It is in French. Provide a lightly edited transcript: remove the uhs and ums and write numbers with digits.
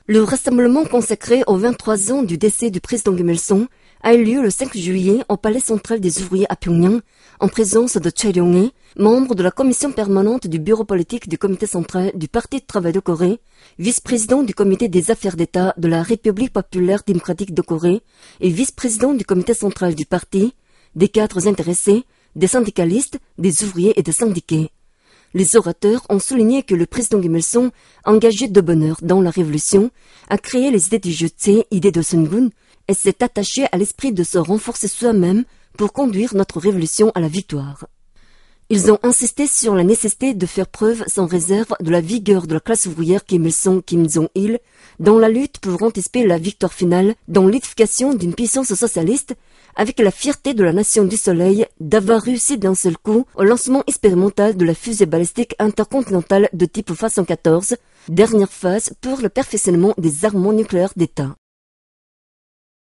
Le rassemblement consacré aux 23 ans du décès du président Kim Il-sung a eu lieu le 5 juillet au Palais central des ouvriers à Pyongyang, en présence de Choi Ryong-hae, membre de la commission permanente du bureau politique du comité central du Parti de travail de Corée, vice-président du comité des affaires d'État de la République populaire démocratique de Corée et vice-président du comité central du parti, des cadres intéressés, des syndicalistes, des ouvriers et des syndiqués. Les orateurs ont souligné que le président Kim Il-sung, engagé de bonne heure dans la révolution, a créé les idées du Juche, idées de Sungun, et s'est attaché à l'esprit de se renforcer soi-même pour conduire notre révolution à la victoire. Ils ont insisté sur la nécessité de faire preuve sans réserve de la vigueur de la classe ouvrière Kim Il-sung, Kim Jong-il, dans la lutte pour anticiper la victoire finale, dans l'édification d'une puissance socialiste, avec la fierté de la nation du soleil d'avoir réussi d'un seul coup au lancement expérimental de la fusée balistique intercontinentale de type Fa-114, dernière phase pour le perfectionnement des armements nucléaires d'État.